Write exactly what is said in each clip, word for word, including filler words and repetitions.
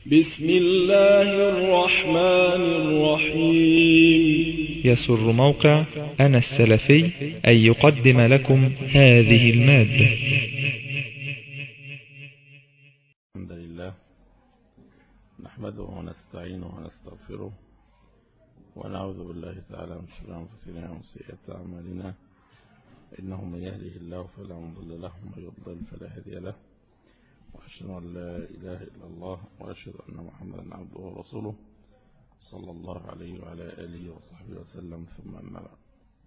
بسم الله الرحمن الرحيم. يسر موقع أنا السلفي أن يقدم لكم هذه المادة. الحمد لله نحمده ونستعينه ونستغفره ونعوذ بالله تعالى من شرور أنفسنا ومن سيئات أعمالنا، إنه من يهده الله فلا مضل له ومن يضلل فلا هادي له، وأشهد أن لا إله إلا الله وأشهد أن محمدا عبده ورسوله صلى الله عليه وعلى آله وصحبه وسلم، ثم أما بعد.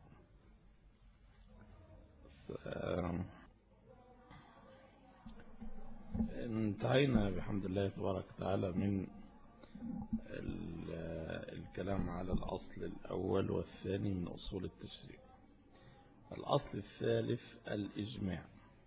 انتهينا بحمد الله تبارك وتعالى من الكلام على الأصل الأول والثاني من أصول التشريع. الأصل الثالث الإجماع،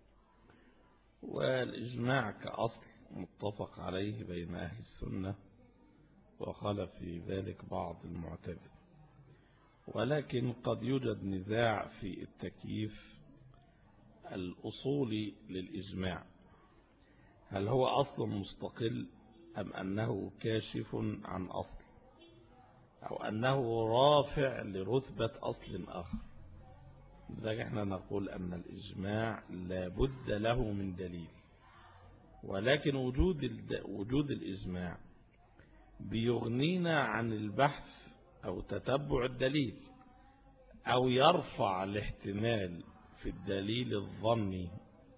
والإجماع كأصل متفق عليه بين أهل السنة، وخالف في ذلك بعض المعتزلة، ولكن قد يوجد نزاع في التكييف الأصولي للإجماع، هل هو أصل مستقل أم أنه كاشف عن أصل، أو أنه رافع لرتبة أصل آخر. لذلك احنا نقول أن الإجماع لا بد له من دليل، ولكن وجود وجود الإجماع بيغنينا عن البحث أو تتبع الدليل، أو يرفع الاحتمال في الدليل الظني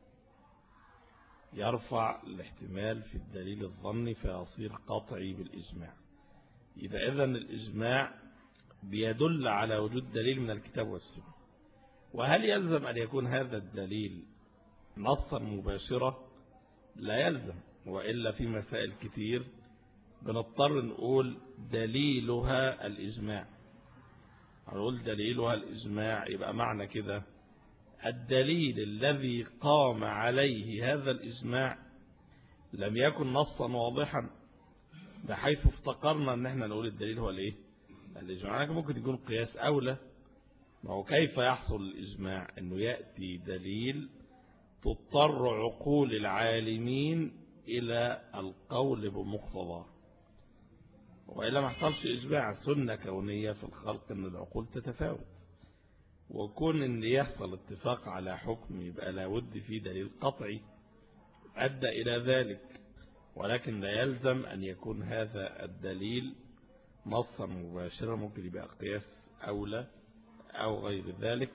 يرفع الاحتمال في الدليل الظني فيصير قطعي بالإجماع. إذا إذن الإجماع بيدل على وجود دليل من الكتاب والسنة. وهل يلزم أن يكون هذا الدليل نصا مباشرة؟ لا يلزم، وإلا في مسائل كتير بنضطر نقول دليلها الإجماع. نقول دليلها الإجماع، يبقى معنى كده الدليل الذي قام عليه هذا الإجماع لم يكن نصا واضحا، بحيث افتقرنا ان احنا نقول الدليل هو الايه؟ الإجماع. ممكن يكون قياس أولى. ما هو كيف يحصل الإجماع؟ انه يأتي دليل تضطر عقول العالمين إلى القول بمقتضاه، وإلا ما حصلش إجماع. سنة كونية في الخلق أن العقول تتفاوت، وكون أن يحصل اتفاق على حكم يبقى لابد فيه دليل قطعي أدى إلى ذلك، ولكن لا يلزم أن يكون هذا الدليل نصا مباشرا. ممكن يبقى قياس أولى أو غير ذلك.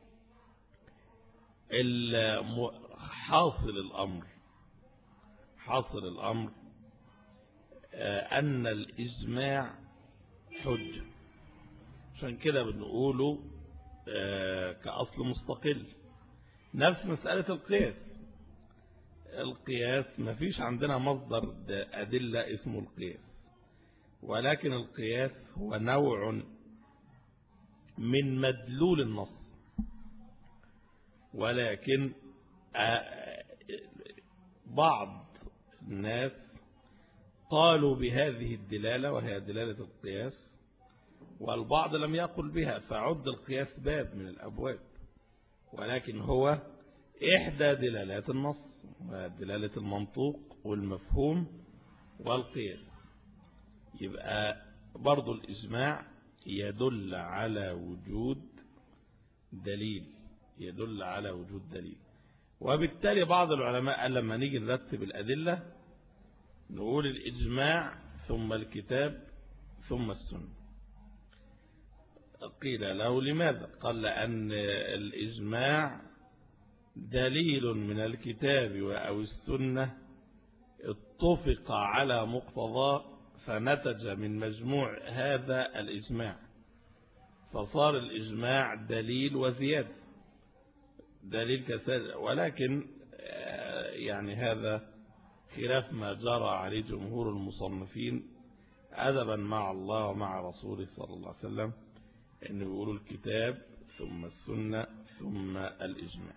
حاصل الأمر حاصل الأمر أن الإجماع حجة، عشان كده بنقوله كأصل مستقل. نفس مسألة القياس. القياس ما فيش عندنا مصدر أدلة اسمه القياس، ولكن القياس هو نوع من مدلول النص، ولكن بعض الناس قالوا بهذه الدلالة وهي دلالة القياس، والبعض لم يقل بها، فعد القياس باب من الأبواب، ولكن هو إحدى دلالات النص، دلالة المنطوق والمفهوم والقياس. يبقى برضو الإجماع يدل على وجود دليل يدل على وجود دليل وبالتالي بعض العلماء قال لما نيجي نرتب الأدلة نقول الإجماع ثم الكتاب ثم السنة. قيل له لماذا؟ قال لأن الإجماع دليل من الكتاب أو السنة اتفق على مقتضاه، فنتج من مجموع هذا الإجماع، فصار الإجماع دليل وزيادة، دليل كسادة. ولكن يعني هذا خلاف ما جرى عليه جمهور المصنفين أدبا مع الله ومع رسوله صلى الله عليه وسلم، إنه يقولوا الكتاب ثم السنة ثم الإجماع.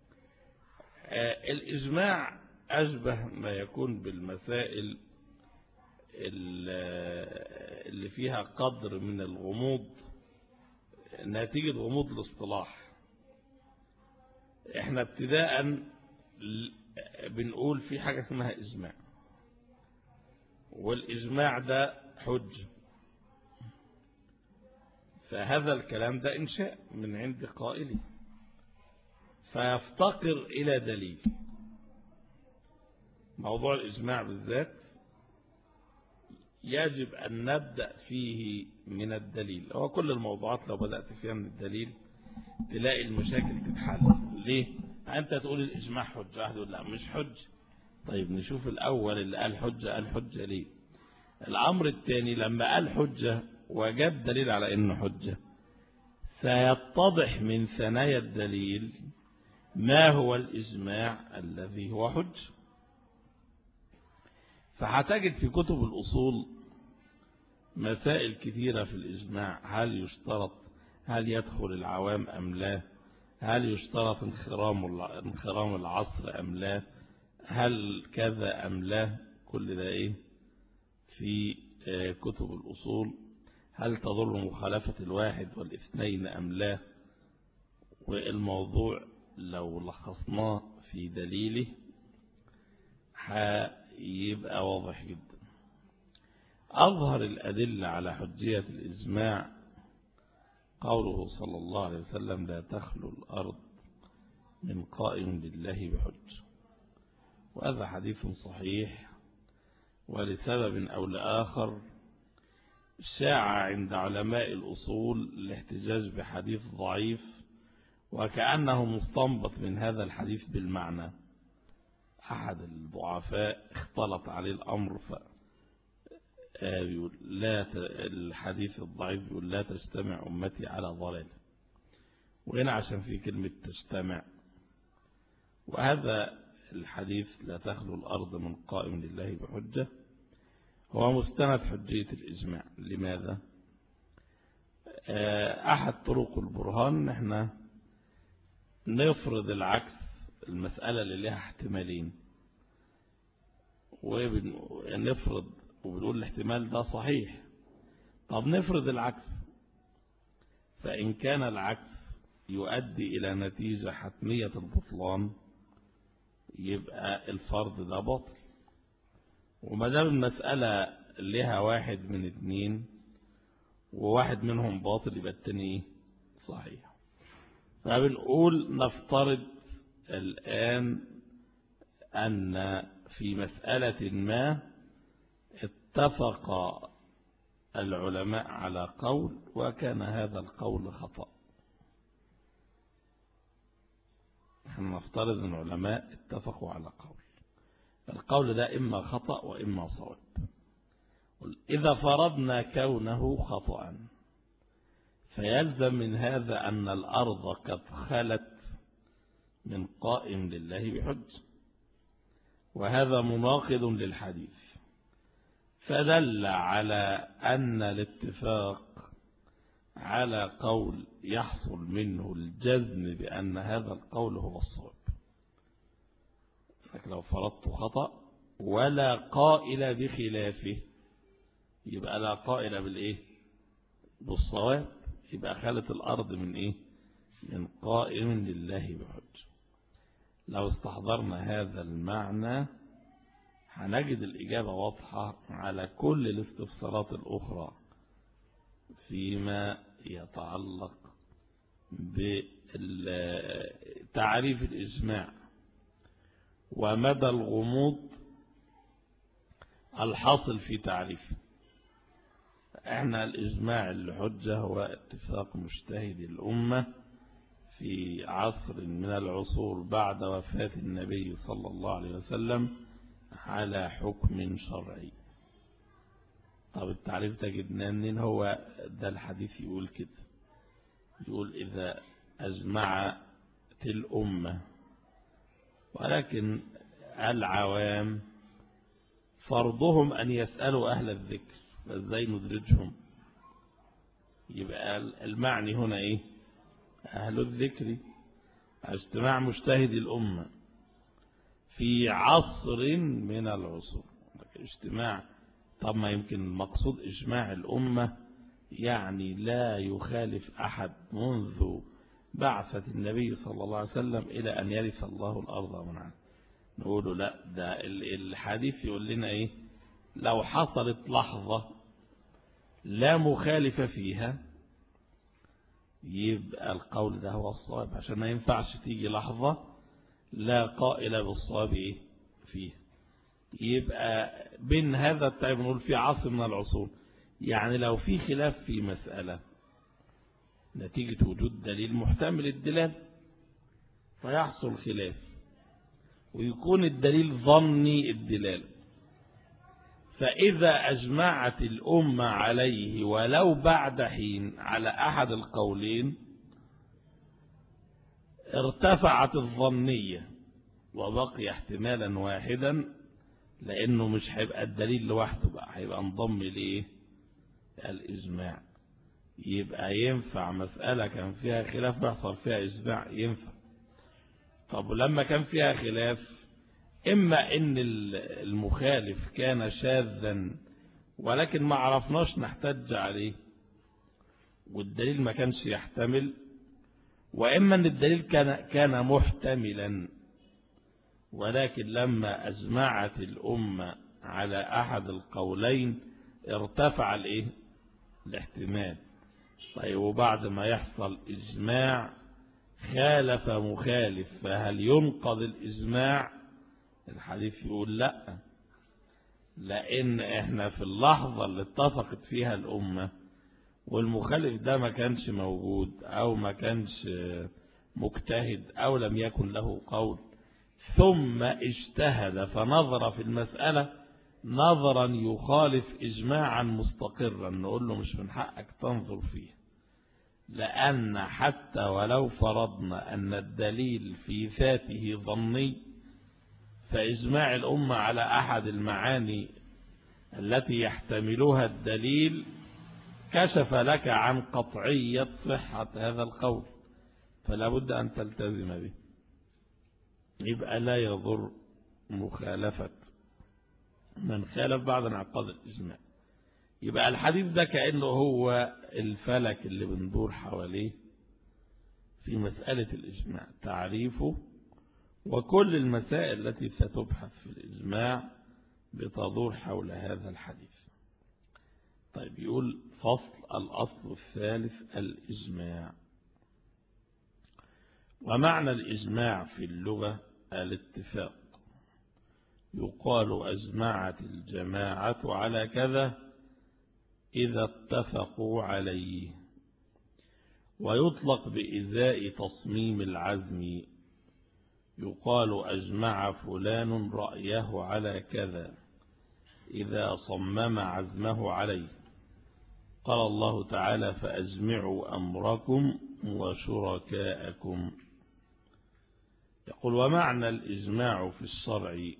الإجماع أشبه ما يكون بالمسائل اللي فيها قدر من الغموض نتيجة غموض الاصطلاح. احنا ابتداء بنقول في حاجة اسمها إجماع، والإجماع ده حجة، فهذا الكلام ده إنشاء من عند قائله فيفتقر إلى دليل. موضوع الإجماع بالذات يجب أن نبدأ فيه من الدليل. هو كل الموضوعات لو بدأت فيها من الدليل تلاقي المشاكل تتحل. ليه؟ أنت تقول الإجماع حجة، واحد يقول لا مش حجة. طيب نشوف الأول اللي قال حجة قال حجة ليه. الأمر الثاني لما قال حجة وجاب دليل على إنه حجة سيتضح من ثنايا الدليل ما هو الإجماع الذي هو حجة. فهتجد في كتب الأصول مسائل كثيرة في الإجماع. هل يشترط هل يدخل العوام أم لا؟ هل يشترط انخرام انخرام العصر أم لا؟ هل كذا أم لا؟ كل ده إيه في كتب الأصول. هل تضر مخالفة الواحد والاثنين أم لا؟ والموضوع لو لخصناه في دليله هيبقى واضح جدا. أظهر الأدلة على حجية الإجماع قوله صلى الله عليه وسلم لا تخلو الأرض من قائم لله بحج، وهذا حديث صحيح، ولسبب أو لآخر شاع عند علماء الأصول الاحتجاج بحديث ضعيف وكأنه مستنبط من هذا الحديث بالمعنى. أحد الضعفاء اختلط عليه الأمر ف بيقول لا ت... الحديث الضعيف بيقول لا تجتمع أمتي على ضلال، وهنا عشان في كلمة تجتمع. وهذا الحديث لا تخلو الأرض من قائم لله بحجة هو مستند حجية الإجماع. لماذا؟ أحد طرق البرهان نحن نفرض العكس، المسألة اللي لها احتمالين ونفرض وبنقول الاحتمال ده صحيح. طب نفرض العكس، فإن كان العكس يؤدي إلى نتيجة حتمية البطلان يبقى الفرض ده باطل. وما دام المسألة لها واحد من اتنين وواحد منهم باطل يبقى التاني صحيح. فبنقول نفترض الآن أن في مسألة ما اتفق العلماء على قول وكان هذا القول خطأ. نحن نفترض أن العلماء اتفقوا على قول، القول ده إما خطأ وإما صواب. إذا فرضنا كونه خطأ فيلزم من هذا أن الأرض قد خلت من قائم لله بحج، وهذا مناقض للحديث. فدل على أن الاتفاق على قول يحصل منه الجزم بأن هذا القول هو الصواب. لكن لو فرضت خطأ ولا قائل بخلافه يبقى لا قائل بالإيه؟ بالصواب، يبقى خلت الأرض من إيه؟ من قائم لله بحج. لو استحضرنا هذا المعنى هنجد الإجابة واضحة على كل الاستفسارات الأخرى فيما يتعلق بتعريف الإجماع ومدى الغموض الحاصل في تعريفه. احنا الإجماع الحجة هو اتفاق مجتهد الأمة في عصر من العصور بعد وفاة النبي صلى الله عليه وسلم على حكم شرعي. طب التعريف تجدنا منين؟ هو ده الحديث يقول كده، يقول إذا أجمعت الأمة، ولكن العوام فرضهم أن يسألوا أهل الذكر، فازاي ندرجهم؟ يبقى المعني هنا إيه؟ أهل الذكر. اجتماع مجتهد الأمة في عصر من العصور، اجتماع. طب ما يمكن المقصود إجماع الأمة يعني لا يخالف أحد منذ بعثة النبي صلى الله عليه وسلم إلى أن يرث الله الأرض ومن عليها. نقول لا، ده الحديث يقول لنا إيه؟ لو حصلت لحظة لا مخالف فيها يبقى القول ده هو الصواب، عشان ما ينفعش تيجي لحظة لا قائل بالصواب فيه. يبقى بين هذا التعب نقول في عصر من العصور، يعني لو في خلاف في مسألة نتيجة وجود دليل محتمل الدلال فيحصل خلاف ويكون الدليل ظني الدلال، فإذا أجمعت الأمة عليه ولو بعد حين على أحد القولين ارتفعت الظنية وبقي احتمالا واحدا، لأنه مش هيبقى الدليل لوحده بقى، هيبقى انضم ليه الإجماع. يبقى ينفع مسألة كان فيها خلاف بيحصل فيها إجماع ينفع. طب ولما كان فيها خلاف إما إن المخالف كان شاذا ولكن ما عرفناش نحتج عليه والدليل ما كانش يحتمل، وإما أن الدليل كان كان محتملا ولكن لما أجمعت الأمة على أحد القولين ارتفع الايه الاحتمال. طيب وبعد ما يحصل إجماع خالف مخالف فهل ينقض الإجماع؟ الحديث يقول لا، لأن احنا في اللحظة اللي اتفقت فيها الأمة والمخالف ده ما كانش موجود أو ما كانش مجتهد أو لم يكن له قول، ثم اجتهد فنظر في المسألة نظرا يخالف إجماعا مستقرا، نقول له مش من حقك تنظر فيه، لأن حتى ولو فرضنا أن الدليل في ذاته ظني فإجماع الأمة على أحد المعاني التي يحتملها الدليل كشف لك عن قطعية صحة هذا القول، فلا بد أن تلتزم به. يبقى لا يضر مخالفة من خالف بعد انعقاد الإجماع. يبقى الحديث ده كأنه هو الفلك اللي بندور حواليه في مسألة الإجماع، تعريفه وكل المسائل التي ستبحث في الإجماع بتدور حول هذا الحديث. طيب يقول فصل الأصل الثالث الإجماع. ومعنى الإجماع في اللغة الاتفاق، يقال أجمعت الجماعة على كذا إذا اتفقوا عليه، ويطلق بإزاء تصميم العزم، يقال أجمع فلان رأيه على كذا إذا صمم عزمه عليه. قال الله تعالى فأجمعوا أمركم وشركاءكم. يقول ومعنى الإجماع في الشرع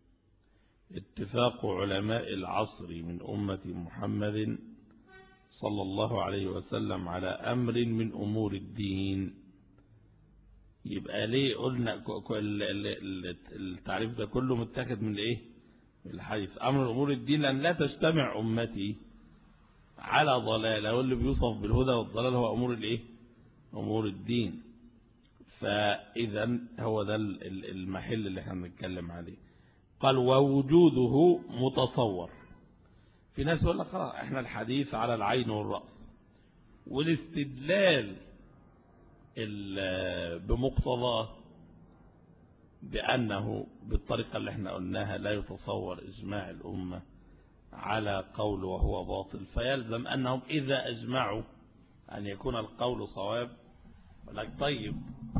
اتفاق علماء العصر من أمة محمد صلى الله عليه وسلم على أمر من أمور الدين. يبقى ليه قلنا التعريف ده كله متاخد من الايه؟ من الحديث أمر أمور الدين، لأن لا تجتمع أمتي على ضلالة، واللي بيوصف بالهدى والضلال هو أمور الايه؟ أمور الدين. فإذا هو ده المحل اللي احنا بنتكلم عليه. قال ووجوده متصور. في ناس يقول لك خلاص احنا الحديث على العين والرأس، والاستدلال بمقتضاه بأنه بالطريقة اللي احنا قلناها لا يتصور إجماع الأمة على قول وهو باطل، فيلزم أنهم إذا أجمعوا أن يكون القول صواب. ولكن طيب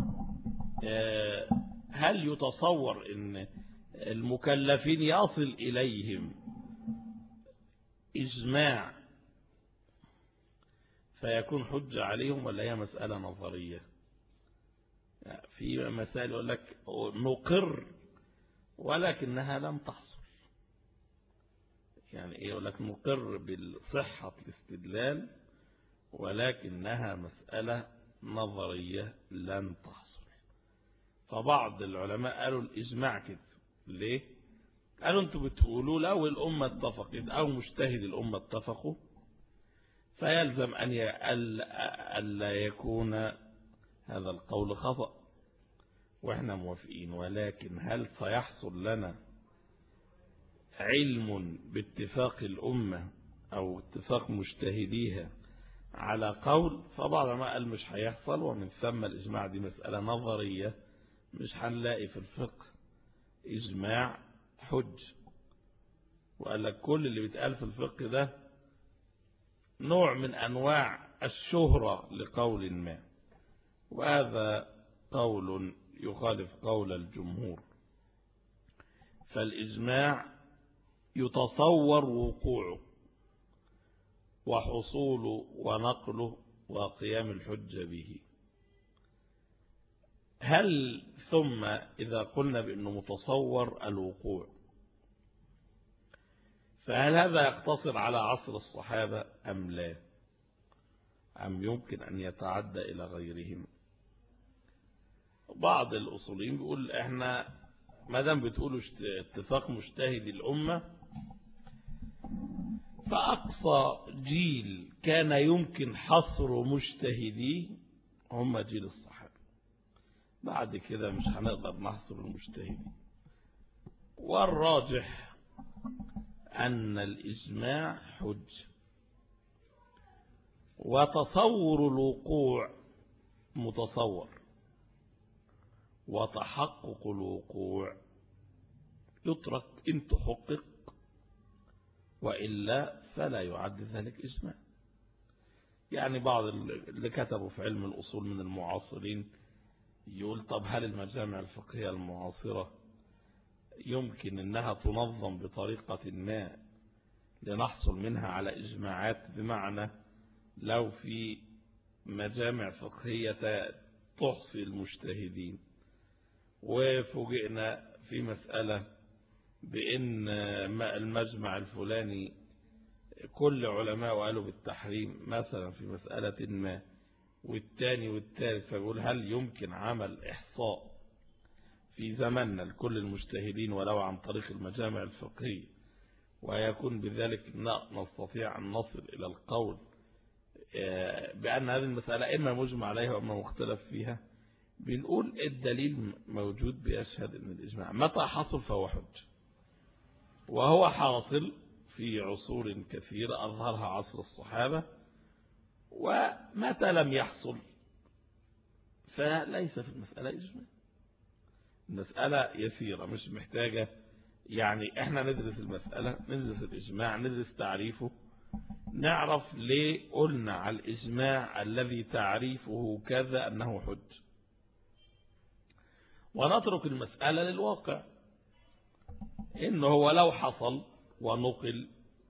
هل يتصور أن المكلفين يصل إليهم إجماع فيكون حجة عليهم، ولا هي مسألة نظرية؟ في مسائل يقول لك نقر ولكنها لم تحصل. يعني ايه؟ يقول لك نقر بالصحة الاستدلال ولكنها مسألة نظرية لن تحصل. فبعض العلماء قالوا الإجماع كده. ليه؟ قالوا انتوا بتقولوا لو الأمة اتفقت أو مجتهد الأمة اتفقوا فيلزم أن ألا يكون هذا القول خطأ وإحنا موافقين، ولكن هل سيحصل لنا علم باتفاق الأمة أو اتفاق مجتهديها على قول، فبعض ما قال مش هيحصل، ومن ثم الإجماع دي مسألة نظرية مش هنلاقي في الفقه إجماع حج. وقال لك كل اللي بيتقال في الفقه ده نوع من أنواع الشهرة لقول ما، وهذا قول يخالف قول الجمهور. فالإجماع يتصور وقوعه وحصوله ونقله وقيام الحجة به. هل ثم إذا قلنا بأنه متصور الوقوع، فهل هذا يقتصر على عصر الصحابة أم لا، أم يمكن أن يتعدى إلى غيرهم؟ بعض الأصوليين بيقول احنا ما دام بتقولوا اتفاق مجتهد الأمة، فأقصى جيل كان يمكن حصر مجتهديه هم جيل الصحابة. بعد كده مش هنقدر نحصر المجتهدين. والراجح أن الإجماع حج، وتصور الوقوع متصور، وتحقق الوقوع يترك إن تحقق، وإلا فلا يعد ذلك إجماع. يعني بعض اللي كتبوا في علم الأصول من المعاصرين يقول طب هل المجامع الفقهية المعاصرة يمكن أنها تنظم بطريقة ما لنحصل منها على إجماعات؟ بمعنى لو في مجامع فقهية تحصي المجتهدين وفوجئنا في مسألة بأن المجمع الفلاني كل علماء قالوا بالتحريم مثلا في مسألة ما، والثاني والثالث، فيقول هل يمكن عمل إحصاء في زمننا لكل المجتهدين ولو عن طريق المجامع الفقهية، ويكون بذلك نستطيع أن نصل إلى القول بأن هذه المسألة إما مجمع عليها وإما مختلف فيها؟ بنقول الدليل موجود بيشهد أن الإجماع متى حصل فهو حج، وهو حاصل في عصور كثيرة أظهرها عصر الصحابة، ومتى لم يحصل فليس في المسألة إجماع. المسألة يسيرة مش محتاجة يعني احنا ندرس المسألة، ندرس الإجماع، ندرس تعريفه، نعرف ليه قلنا على الإجماع الذي تعريفه كذا أنه حج، ونترك المسألة للواقع، إنه هو لو حصل ونقل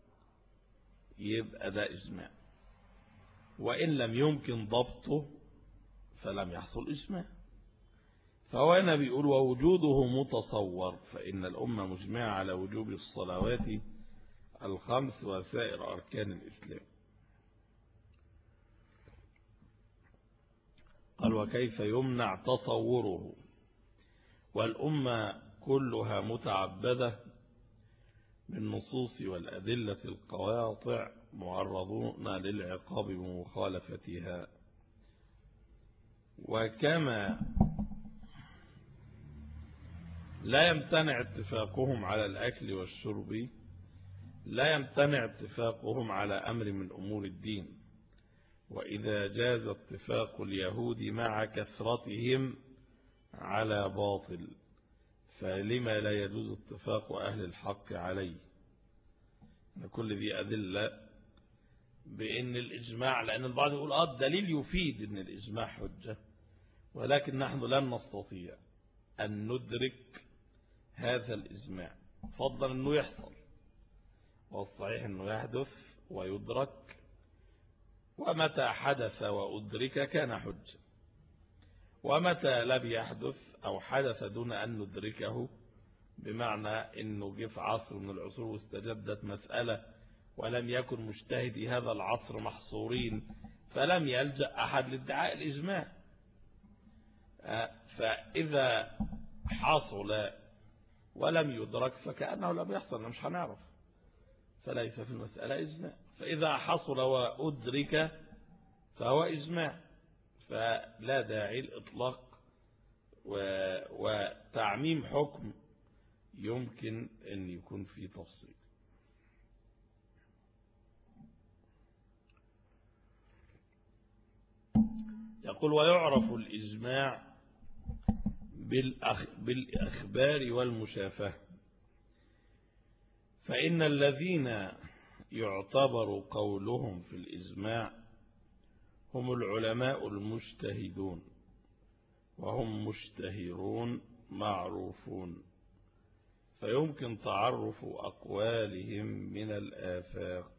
يبقى ده إجماع، وإن لم يمكن ضبطه فلم يحصل إجماع. فهو هنا بيقول ووجوده متصور، فإن الأمة مجمعة على وجوب الصلوات الخمس وسائر أركان الإسلام. قال وكيف يمنع تصوره، والأمة كلها متعبدة بالنصوص والأدلة القواطع معرضون للعقاب بمخالفتها. وكما لا يمتنع اتفاقهم على الأكل والشرب، لا يمتنع اتفاقهم على أمر من أمور الدين. وإذا جاز اتفاق اليهود مع كثرتهم على باطل، فلما لا يجوز اتفاق أهل الحق عليه؟ كل ذي أدلة بأن الإجماع، لأن البعض يقول آه الدليل يفيد أن الإجماع حجة، ولكن نحن لن نستطيع أن ندرك هذا الإجماع، فضلا أنه يحصل، والصحيح أنه يحدث ويدرك، ومتى حدث وأدرك كان حجة، ومتى لم يحدث أو حدث دون أن ندركه، بمعنى أنه جه في عصر من العصور واستجدت مسألة ولم يكن مجتهدي هذا العصر محصورين، فلم يلجأ أحد لادعاء الإجماع. فإذا حصل ولم يدرك فكأنه لم يحصل، مش هنعرف، فليس في المسألة إجماع. فإذا حصل وأدرك فهو إجماع، فلا داعي الإطلاق وتعميم حكم يمكن أن يكون في تفصيل. يقول ويعرف الإجماع بالأخبار والمشافهة، فإن الذين يعتبر قولهم في الإجماع هم العلماء المجتهدون، وهم مشتهرون معروفون، فيمكن تعرف أقوالهم من الآفاق.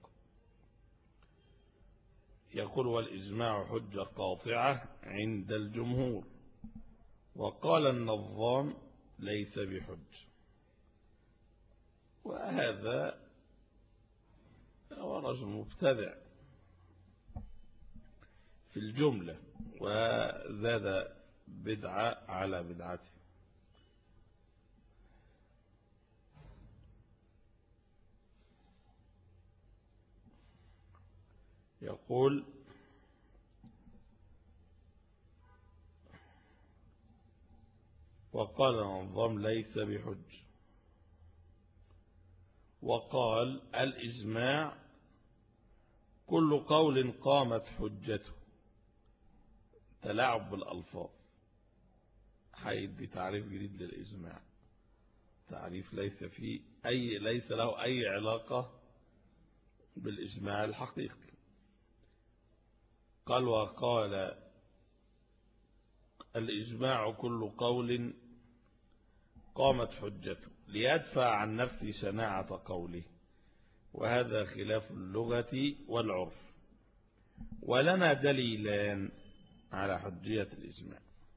يقول والإجماع حجة قاطعة عند الجمهور. وقال النظام ليس بحج، وهذا هو رجل مبتدع في الجملة، وزاد بدعة على بدعته. يقول وقال النظام ليس بحج، وقال الإجماع كل قول قامت حجته. تلاعب بالألفاظ، هيدي تعريف جديد للإجماع، تعريف ليس فيه أي ليس له أي علاقة بالإجماع الحقيقي. قال وقال الإجماع كل قول قامت حجته ليدفع عن نفسه شناعة قوله، وهذا خلاف اللغة والعرف. ولنا دليلان على حجية الإجماع،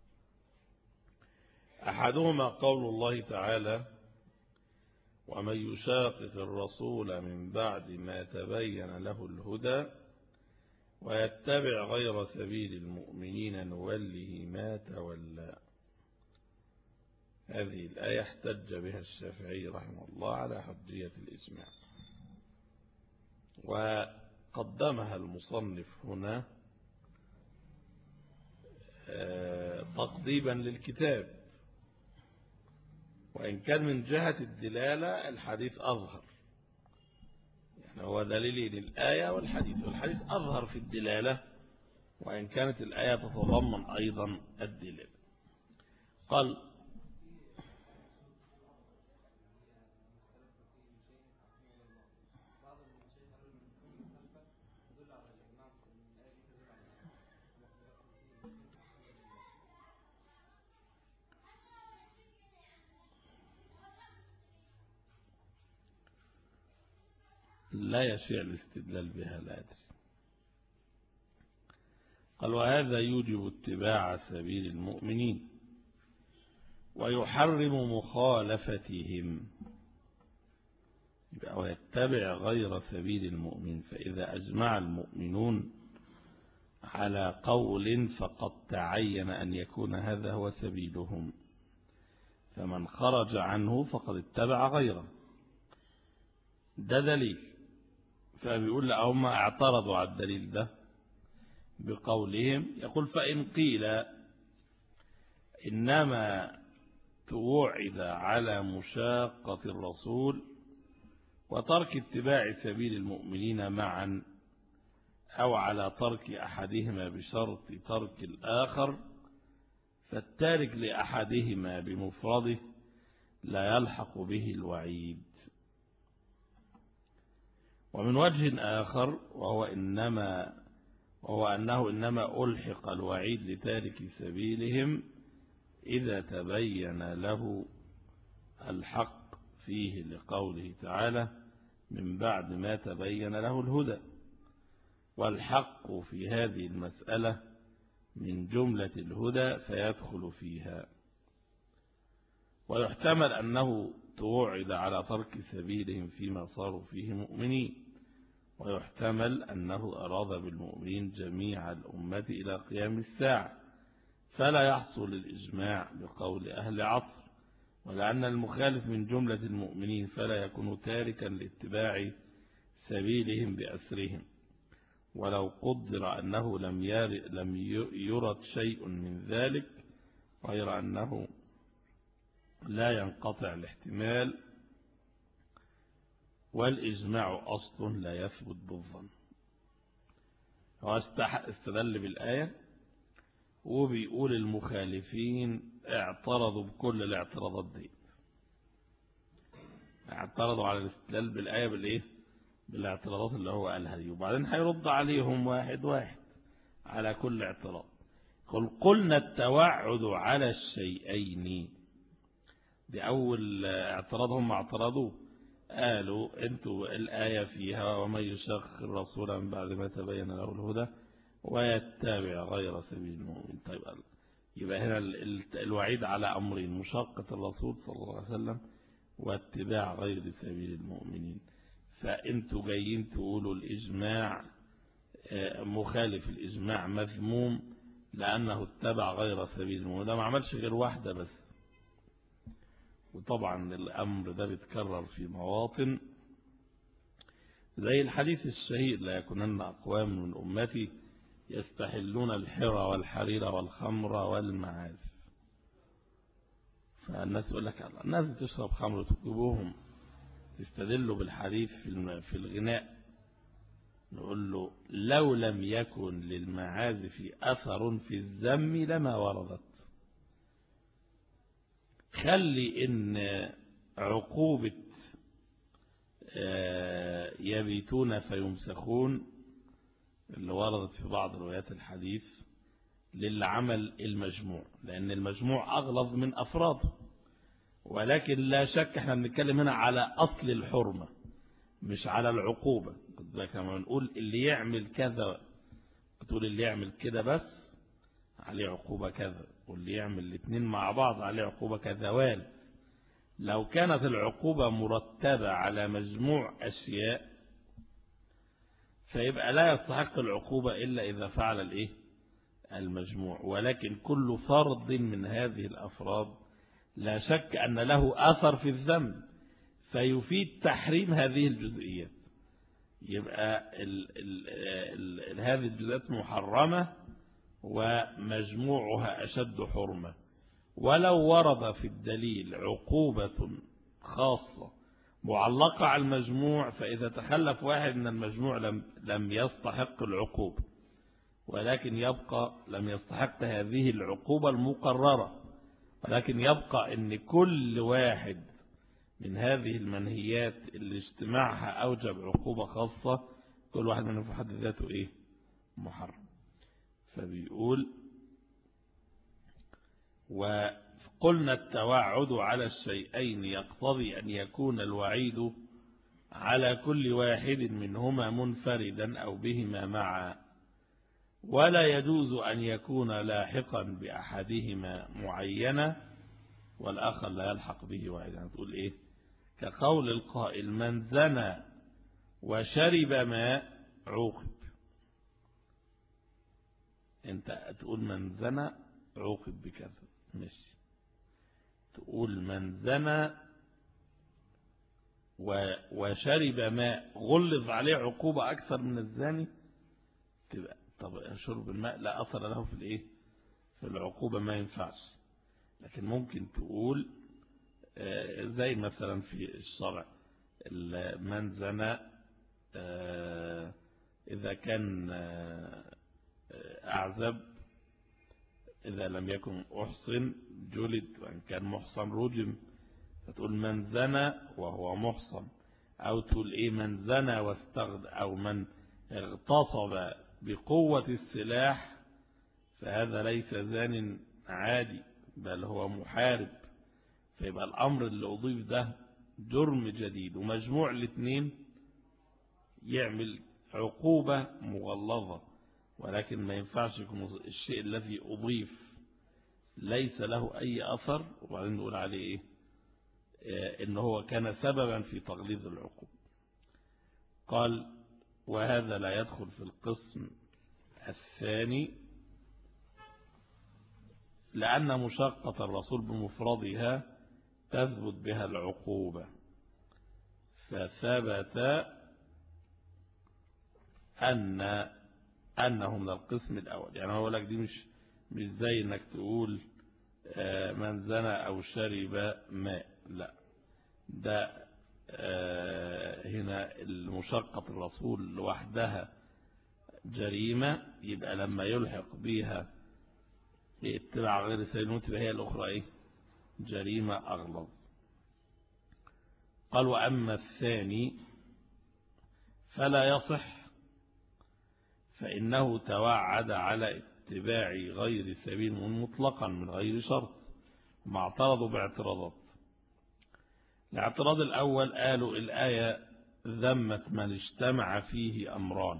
أحدهما قول الله تعالى ومن يشاقق الرسول من بعد ما تبين له الهدى ويتبع غير سبيل المؤمنين نوله ما تولى. هذه الآية احتج بها الشافعي رحمه الله على حجية الإجماع، وقدمها المصنف هنا تقضيبا للكتاب، وإن كان من جهة الدلالة الحديث أظهر، يعني هو دليل للآية والحديث، والحديث أظهر في الدلالة وإن كانت الآية تتضمن أيضا الدلالة. قال لا يشيع الاستدلال بها، لا أدري. قال وهذا يوجب اتباع سبيل المؤمنين ويحرم مخالفتهم، ويتبع غير سبيل المؤمن. فإذا أجمع المؤمنون على قول فقد تعين أن يكون هذا هو سبيلهم، فمن خرج عنه فقد اتبع غيره. ده دليل. فبيقول لهم اعترضوا على الدليل ده بقولهم، يقول فإن قيل إنما توعد على مشاقة الرسول وترك اتباع سبيل المؤمنين معا، أو على ترك أحدهما بشرط ترك الآخر، فالتارك لأحدهما بمفرده لا يلحق به الوعيد. ومن وجه آخر وهو إنما وهو أنه إنما ألحق الوعيد لتارك سبيلهم إذا تبين له الحق فيه، لقوله تعالى من بعد ما تبين له الهدى. والحق في هذه المسألة من جملة الهدى فيدخل فيها. ويحتمل أنه توعد على ترك سبيلهم فيما صاروا فيه مؤمنين، ويحتمل أنه أراد بالمؤمنين جميع الأمة إلى قيام الساعة، فلا يحصل الإجماع بقول أهل عصر، ولأن المخالف من جملة المؤمنين فلا يكون تاركا لاتباع سبيلهم بأسرهم. ولو قدر أنه لم لم يرد شيء من ذلك، غير أنه لا ينقطع الاحتمال، والإجماع أصل لا يثبت بالظن. هو استدل بالآية وبيقول المخالفين اعترضوا بكل الاعتراضات دي، اعترضوا على الاستدلال بالآية بالإيه؟ بالاعتراضات اللي هو قالها دي، وبعدين هيرد عليهم واحد واحد على كل اعتراض. قل قلنا التوعد على الشيئين، دي أول اعتراض هم اعترضوه، قالوا انتوا الآية فيها ومن يشاقق الرسول من بعد ما تبين له الهدى ويتبع غير سبيل المؤمنين. طيب يبقى هنا الوعيد على أمرين: مشاقة الرسول صلى الله عليه وسلم واتباع غير سبيل المؤمنين. فانتوا جايين تقولوا الإجماع مخالف، الإجماع مذموم لأنه اتبع غير سبيل المؤمنين، ده ما عملش غير واحدة بس. وطبعا الأمر ده بيتكرر في مواطن زي الحديث الشهير: لا يكونن أقوام من أمتي يستحلون الحرى والحرير والخمر والمعازف. فالناس يقول لك الناس بتشرب خمر وتجيبوهم تستدلوا بالحديث في الغناء. نقول له لو لم يكن للمعازف أثر في الذم لما وردت. خلي إن عقوبة يبيتون فيمسخون اللي وردت في بعض روايات الحديث للعمل المجموع، لأن المجموع أغلظ من أفراده، ولكن لا شك احنا بنتكلم هنا على أصل الحرمة مش على العقوبة. كما نقول اللي يعمل كذا، تقول اللي يعمل كده بس عليه عقوبة كذا، واللي يعمل الاثنين مع بعض عليه عقوبة كذوال. لو كانت العقوبة مرتبة على مجموع أشياء فيبقى لا يستحق العقوبة إلا إذا فعل الإيه؟ المجموع. ولكن كل فرد من هذه الأفراد لا شك أن له أثر في الذنب فيفيد تحريم هذه الجزئيات. يبقى ال ال ال هذه الجزئيات محرمة ومجموعها أشد حرمة. ولو ورد في الدليل عقوبة خاصة معلقة على المجموع، فإذا تخلف واحد من المجموع لم لم يستحق العقوبة، ولكن يبقى لم يستحق هذه العقوبة المقررة، ولكن يبقى أن كل واحد من هذه المنهيات اللي اجتماعها أوجب عقوبة خاصة كل واحد منهم في حد ذاته إيه؟ محرم. فبيقول وقلنا التوعد على الشيئين يقتضي أن يكون الوعيد على كل واحد منهما منفردا أو بهما معا، ولا يجوز أن يكون لاحقا بأحدهما معينا والآخر لا يلحق به واحدا. تقول إيه؟ كقول القائل من زنى وشرب ماء عوقب. انت تقول من زنى عوقب بكذا، مش تقول من زنى وشرب ماء غلظ عليه عقوبة أكثر من الزاني. تبقى طب شرب الماء لا أثر له في الإيه؟ في العقوبة، ما ينفعش. لكن ممكن تقول زي مثلا في الشرع من زنى إذا كان أعزب، إذا لم يكن أحصن جلد، وإن كان محصن رجم. فتقول من زنى وهو محصن، أو تقول إيه من زنى واستغد، أو من اغتصب بقوة السلاح فهذا ليس زان عادي بل هو محارب. فيبقى الأمر اللي أضيف ده جرم جديد، ومجموع الاثنين يعمل عقوبة مغلظة، ولكن ما ينفعش يكون الشيء الذي أضيف ليس له أي أثر وبعدين نقول عليه إيه؟ إن هو كان سببا في تغليظ العقوبة. قال وهذا لا يدخل في القسم الثاني لأن مشقة الرسول بمفردها تثبت بها العقوبة، فثبت أن أنه من القسم الأول. يعني هو لك دي مش مش زي إنك تقول من زنى أو شرب ماء، لا، ده هنا المشقة الرسول لوحدها جريمة، يبقى لما يلحق بها اتباع غير سبيل المؤمنين تبقى هي الأخرى إيه؟ جريمة أغلظ. قال وأما الثاني فلا يصح، فإنه توعد على اتباع غير سبيل المؤمنين مطلقا من غير شرط، ما اعترضوا باعتراضات. الاعتراض الأول قالوا الآية ذمت من اجتمع فيه أمران،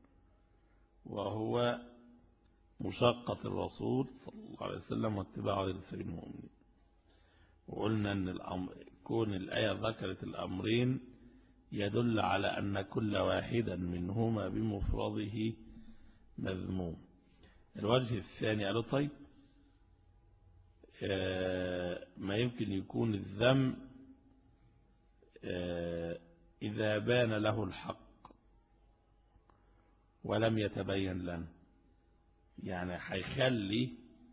وهو مشقة الرسول صلى الله عليه وسلم واتباع غير سبيل المؤمنين. وقلنا أن الأمر كون الآية ذكرت الأمرين يدل على أن كل واحدا منهما بمفرده مذموم. الوجه الثاني قالوا طيب ما يمكن يكون الذم إذا بان له الحق ولم يتبين لنا، يعني هيخلي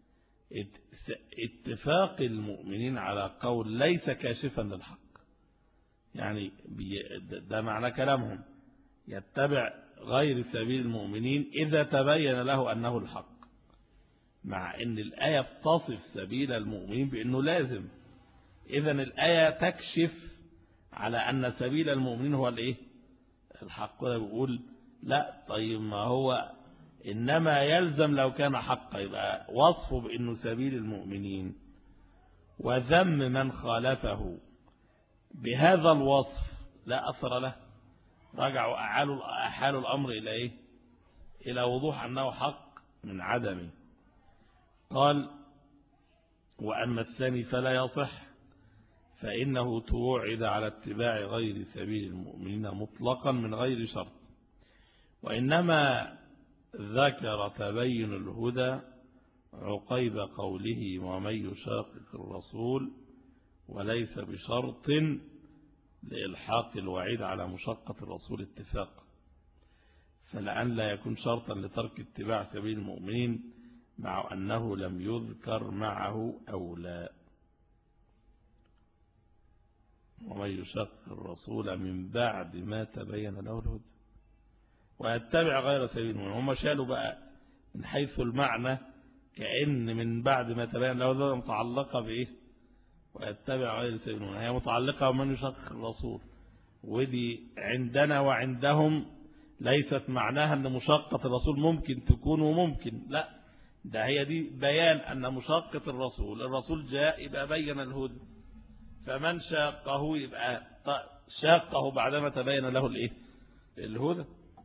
اتفاق المؤمنين على قول ليس كاشفا للحق، يعني ده معنى كلامهم يتبع غير سبيل المؤمنين إذا تبين له أنه الحق، مع أن الآية تصف سبيل المؤمنين بأنه لازم. إذن الآية تكشف على أن سبيل المؤمنين هو الإيه؟ الحق. بيقول لا، طيب ما هو إنما يلزم لو كان حقا، يبقى وصفه بأنه سبيل المؤمنين وذم من خالفه بهذا الوصف لا أثر له. رجعوا أحالوا, أحالوا الأمر إلى إيه؟ إلى وضوح أنه حق من عدمه. قال وأما الثاني فلا يصح، فإنه توعد على اتباع غير سبيل المؤمنين مطلقا من غير شرط، وإنما ذكر تبين الهدى عقيب قوله ومن يشاقق الرسول، وليس بشرط لإلحاق الوعيد على مشقة الرسول اتفاقا، فلأن لا يكون شرطا لترك اتباع سبيل المؤمنين مع أنه لم يذكر معه أو لا. ومن يشاقق الرسول من بعد ما تبين له الهدى ويتبع غير سبيل المؤمنين، هم شالوا بقى من حيث المعنى كأن من بعد ما تبين له الهدى متعلقة بإيه؟ ويتبع غير سبيل المؤمنين، هي متعلقة ومن يشاقق الرسول، ودي عندنا وعندهم ليست معناها أن مشاقة الرسول ممكن تكون وممكن لا، ده هي دي بيان أن مشاقة الرسول، الرسول جاء يبقى بين الهدى، فمن شاقه يبقى شاقه بعدما تبين له الايه؟ الهدى.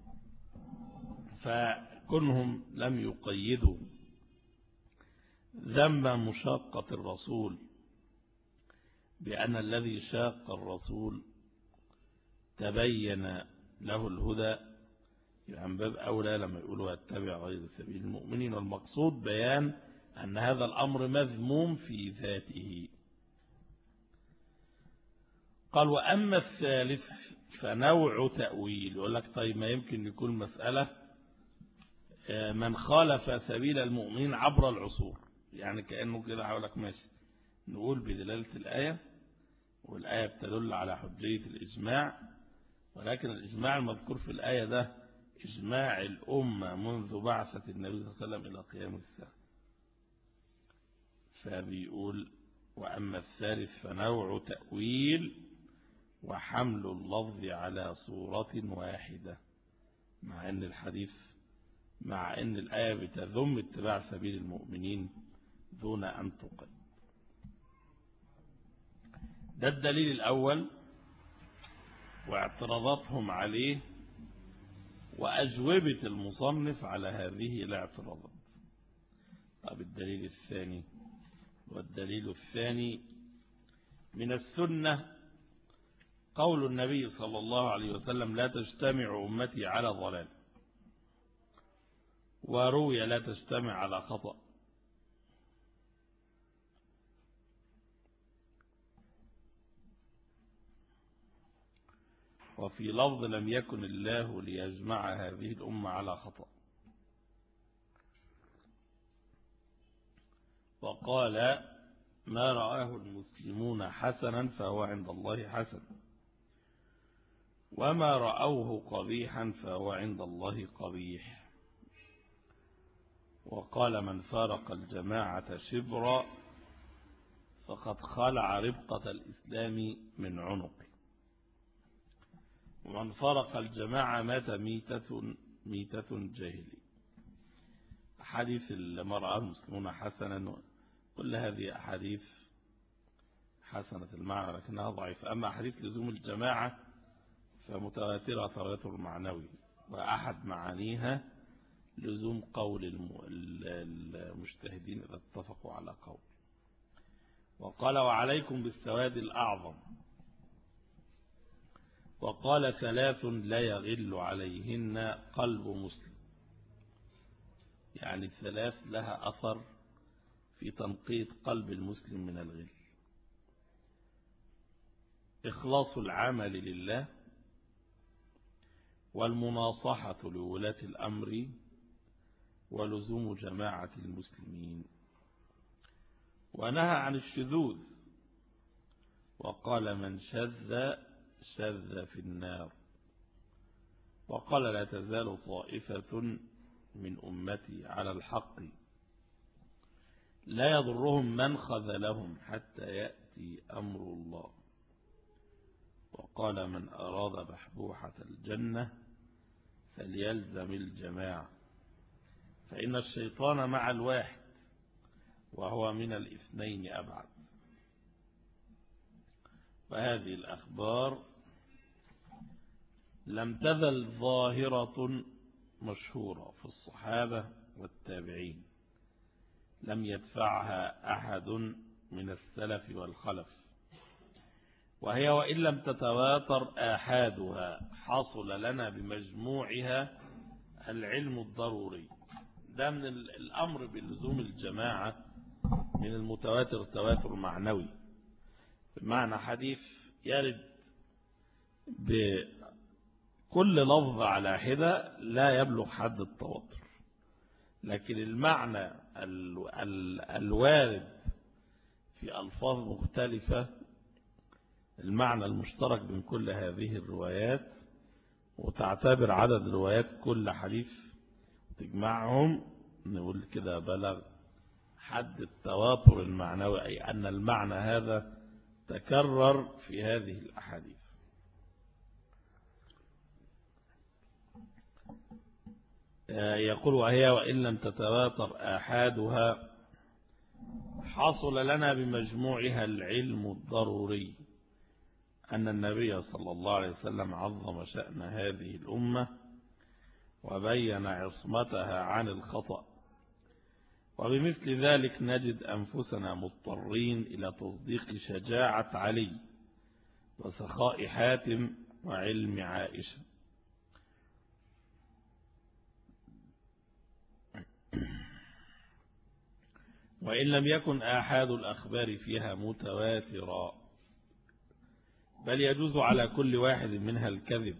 فكونهم لم يقيدوا ذم مشاقة الرسول بأن الذي شاق الرسول تبين له الهدى، عن باب أولى لما يقولوا يتبع غير سبيل المؤمنين، والمقصود بيان أن هذا الأمر مذموم في ذاته. قال وأما الثالث فنوع تأويل، يقول لك طيب ما يمكن يكون مسألة من خالف سبيل المؤمنين عبر العصور، يعني كأنه كده هقول لك ماشي نقول بدلالة الآية، والآية بتدل على حجية الإجماع، ولكن الإجماع المذكور في الآية ده إجماع الأمة منذ بعثة النبي صلى الله عليه وسلم إلى قيام الساعة. فبيقول وأما الثالث فنوع تأويل وحمل اللفظ على صورة واحدة، مع أن الحديث مع أن الآية بتذم اتباع سبيل المؤمنين دون أن تقيد. ده الدليل الأول واعتراضاتهم عليه وأجوبة المصنف على هذه الاعتراضات. طب الدليل الثاني، والدليل الثاني من السنة قول النبي صلى الله عليه وسلم لا تجتمع أمتي على ضلال، وروي لا تجتمع على خطأ. وفي لفظ لم يكن الله ليجمع هذه الأمة على خطأ. وقال ما رآه المسلمون حسنا فهو عند الله حسن، وما رأوه قبيحا فهو عند الله قبيح. وقال من فارق الجماعة شبرا فقد خلع ربقة الإسلام من عنقه، ومن فارق الجماعة مات ميتة, ميتة جاهلي. حديث ما رآه المسلمون حسنا، كل هذه أحاديث حسنة المعنى لكنها ضعيفة. أما حديث لزوم الجماعة فمتواترة تواتر معنوي، وأحد معانيها لزوم قول المجتهدين إذا اتفقوا على قول. وقال وعليكم بالسواد الأعظم. وقال ثلاث لا يغل عليهن قلب مسلم، يعني الثلاث لها أثر في تنقية قلب المسلم من الغل: إخلاص العمل لله، والمناصحة لولاة الأمر، ولزوم جماعة المسلمين. ونهى عن الشذوذ، وقال من شذ شذ في النار. وقال لا تزال طائفة من أمتي على الحق لا يضرهم من خذلهم حتى يأتي أمر الله. وقال من أراد بحبوحة الجنة فليلزم الجماعة، فإن الشيطان مع الواحد وهو من الاثنين أبعد. وهذه الأخبار لم تزل ظاهرة مشهورة في الصحابة والتابعين، لم يدفعها أحد من السلف والخلف. وهي وإن لم تتواتر آحادها حصل لنا بمجموعها العلم الضروري. ده من الأمر بلزوم الجماعة من المتواتر تواتر معنوي، بمعنى حديث يرد بكل لفظ على حدة لا يبلغ حد التواتر، لكن المعنى ال ال الوارد في ألفاظ مختلفة، المعنى المشترك بين كل هذه الروايات، وتعتبر عدد روايات كل حديث تجمعهم، نقول كده بلغ حد التواتر المعنوي، أي أن المعنى هذا تكرر في هذه الأحاديث. يقول وهي وإن لم تتواتر آحادها حصل لنا بمجموعها العلم الضروري أن النبي صلى الله عليه وسلم عظم شأن هذه الأمة وبين عصمتها عن الخطأ. وبمثل ذلك نجد أنفسنا مضطرين إلى تصديق شجاعة علي وسخاء حاتم وعلم عائشة. وإن لم يكن آحاد الأخبار فيها متواترا، بل يجوز على كل واحد منها الكذب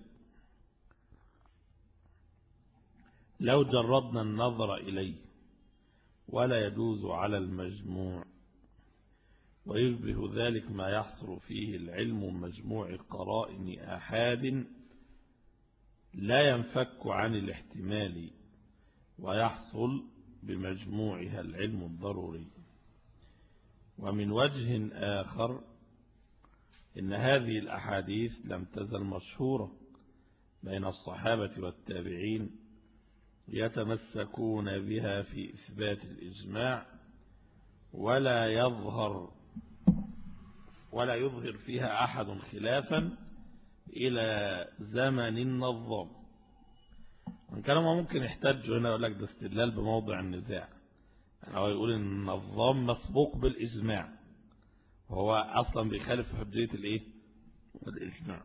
لو جردنا النظر إليه، ولا يجوز على المجموع. ويشبه ذلك ما يحصل فيه العلم مجموع قرائن آحاد لا ينفك عن الاحتمال، ويحصل بمجموعها العلم الضروري. ومن وجه آخر إن هذه الأحاديث لم تزل مشهورة بين الصحابة والتابعين، يتمسكون بها في إثبات الإجماع، ولا يظهر ولا يظهر فيها أحد خلافا إلى زمن النظام. من كان ما ممكن يحتاجوا هنا يقول لك ده استدلال بموضع النزاع، يعني هو يقول إن النظام مسبوق بالإجماع، وهو أصلا بيخالف حجية الإيه؟ الإجماع.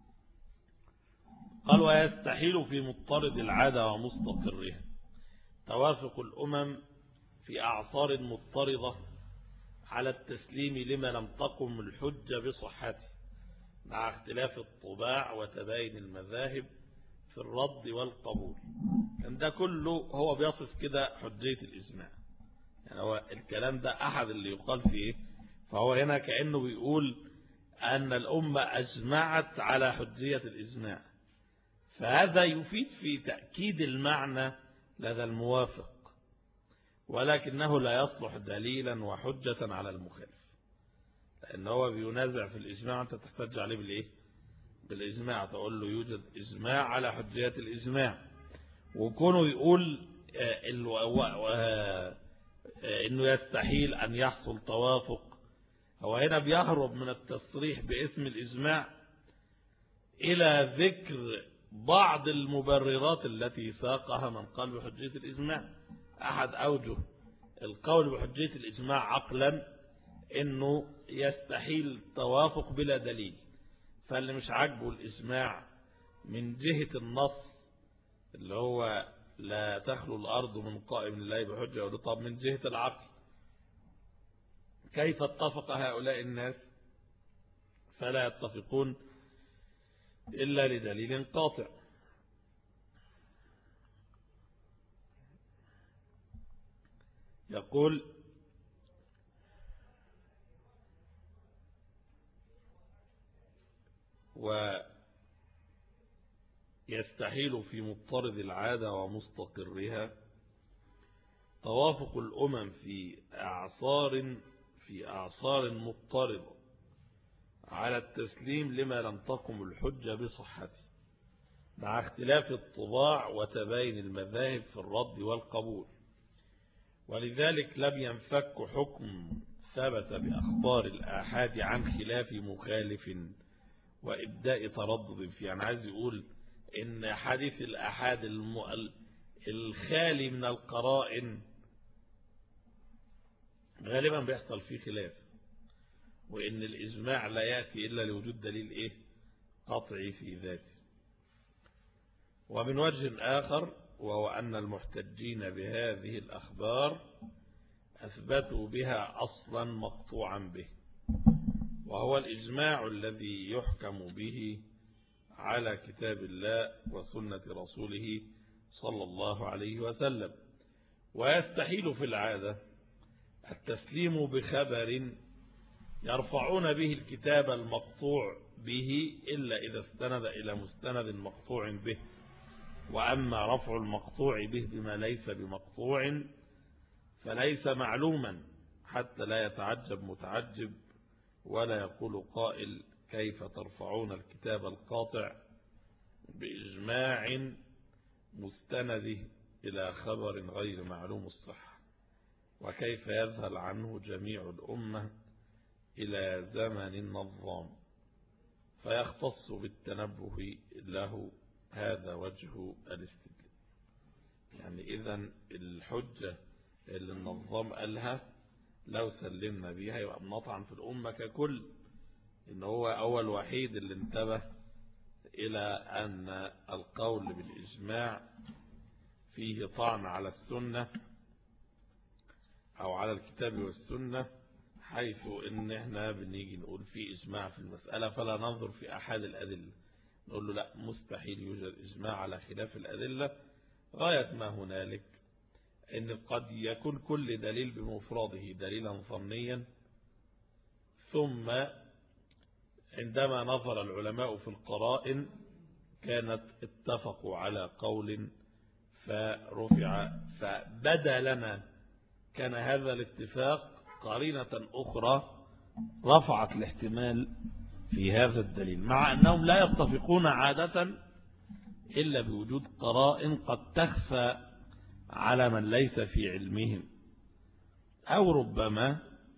قال ويستحيل في مضطرد العادة ومستقرها توافق الأمم في أعصار مضطردة على التسليم لما لم تقم الحجة بصحته، مع اختلاف الطباع وتباين المذاهب في الرد والقبول. كان ده كله هو بيصف كده حجية الإجماع، يعني هو الكلام ده أحد اللي يقال فيه فهو هنا كأنه بيقول أن الأمة أجمعت على حجية الإجماع، فهذا يفيد في تأكيد المعنى لدى الموافق، ولكنه لا يصلح دليلا وحجة على المخالف، لأن هو بينازع في الإجماع. أنت تحتج عليه بالإيه؟ بالإجماع، تقول له يوجد إجماع على حجية الإجماع. وكونه يقول إنه يستحيل أن يحصل توافق، هو هنا بيهرب من التصريح باسم الإجماع إلى ذكر بعض المبررات التي ساقها من قال بحجية الإجماع. أحد أوجه القول بحجية الإجماع عقلا إنه يستحيل التوافق بلا دليل، فاللي مش عاجبه الإجماع من جهة النص اللي هو لا تخلو الأرض من قائم لله بحجة، يقول طب من جهة العقل كيف اتفق هؤلاء الناس؟ فلا يتفقون إلا لدليل قاطع. يقول ويستحيل في مضطرد العادة ومستقرها توافق الأمم في أعصار في أعصار مضطربة على التسليم لما لم تقم الحجة بصحته، مع اختلاف الطباع وتباين المذاهب في الرد والقبول. ولذلك لم ينفك حكم ثبت بأخبار الآحاد عن خلاف مخالف وإبداء تردد فيه. يعني عايز يقول إن حديث الآحاد الخالي من القرائن غالبا بيحصل فيه خلاف، وإن الإجماع لا يأتي إلا لوجود دليل إيه؟ قطعي في ذاته. ومن وجه آخر، وهو أن المحتجين بهذه الأخبار أثبتوا بها أصلا مقطوعا به، وهو الإجماع الذي يحكم به على كتاب الله وسنة رسوله صلى الله عليه وسلم. ويستحيل في العادة التسليم بخبر يرفعون به الكتاب المقطوع به إلا إذا استند إلى مستند مقطوع به. وأما رفع المقطوع به بما ليس بمقطوع فليس معلوما، حتى لا يتعجب متعجب ولا يقول قائل كيف ترفعون الكتاب القاطع بإجماع مستنده إلى خبر غير معلوم الصحة، وكيف يذهل عنه جميع الأمة إلى زمن النظام فيختص بالتنبه له. هذا وجه الاستدلال. يعني إذن الحجة اللي النظام قالها لو سلمنا بيها يبقى بنطعن في الأمة ككل، إن هو أول وحيد اللي انتبه إلى أن القول بالإجماع فيه طعن على السنة أو على الكتاب والسنة، حيث إن احنا بنيجي نقول في إجماع في المسألة فلا ننظر في أحد الأدلة، نقول له لا، مستحيل يوجد إجماع على خلاف الأدلة. غاية ما هنالك إن قد يكون كل دليل بمفرده دليلا ظنيا، ثم عندما نظر العلماء في القرائن كانت اتفقوا على قول فرفع، فبدا لنا كان هذا الاتفاق قرينة أخرى رفعت الاحتمال في هذا الدليل، مع أنهم لا يتفقون عادة إلا بوجود قرائن قد تخفى على من ليس في علمهم، أو ربما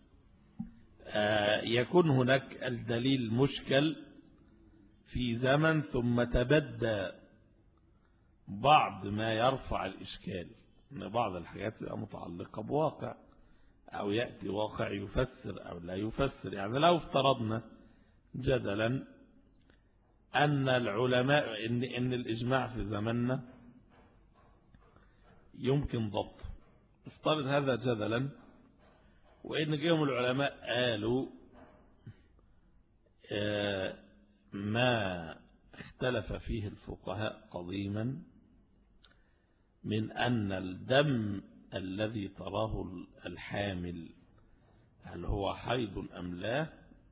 يكون هناك الدليل مشكل في زمن ثم تبدى بعض ما يرفع الإشكال، أن بعض الحاجات تبقى متعلقة بواقع، أو يأتي واقع يفسر أو لا يفسر. يعني لو افترضنا جدلا أن العلماء إن, إن الإجماع في زمننا يمكن ضبطه، افترض هذا جدلا، وإن جيهم العلماء قالوا ما اختلف فيه الفقهاء قديما من أن الدم الذي تراه الحامل هل هو حيض أم لا؟